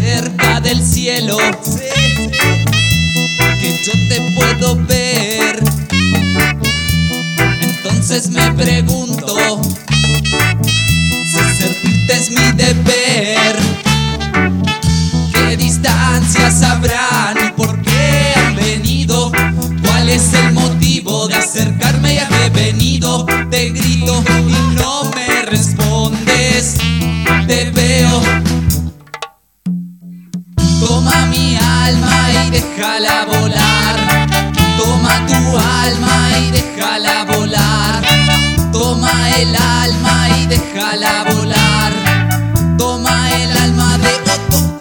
cerca del cielo que yo te puedo ver. Entonces me pregunto si servirte es mi deber. ¿Qué distancias habrán y por qué han venido? ¿Cuál es el motivo de acercarme? Ya que he venido, te grito y no me respondes. Te veo. Toma mi alma y déjala volar. Toma tu alma y déjala volar. Toma el alma y déjala volar. Toma el alma de Otto.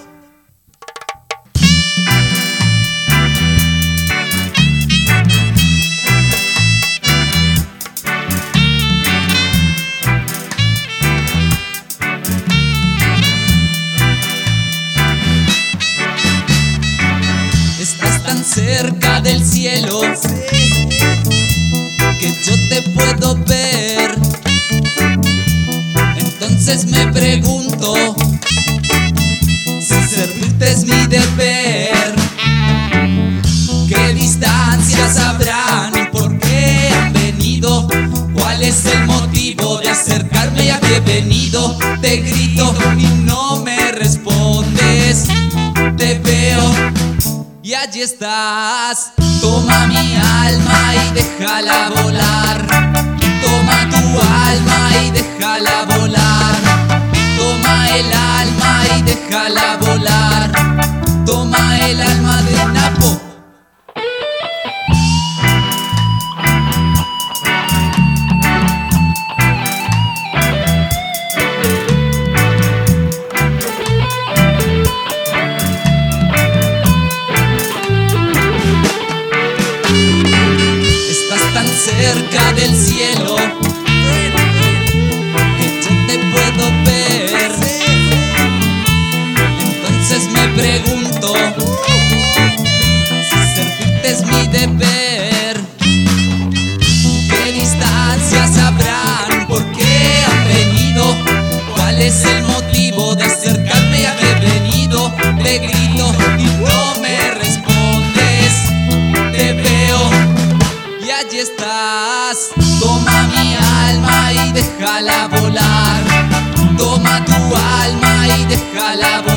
Estás tan cerca del cielo que yo te puedo ver. Entonces me pregunto si servirte es mi deber. ¿Qué distancias habrán y por qué han venido? ¿Cuál es el motivo de acercarme? Ya que he venido, te grito y no me respondes. Te veo y allí estás. Toma mi alma y déjala volar. Toma tu alma y déjala volar. Toma el alma y déjala volar. Toma el alma de Napo. Cerca del cielo que yo te puedo ver. Entonces me pregunto si servirte es mi deber. ¿Qué distancias habrán? ¿Por qué han venido? ¿Cuál es el motivo de acercarme? Ya que he venido, te grito y no me respondes. Te veo y allí estás. Toma mi alma y déjala volar. Toma tu alma y déjala volar.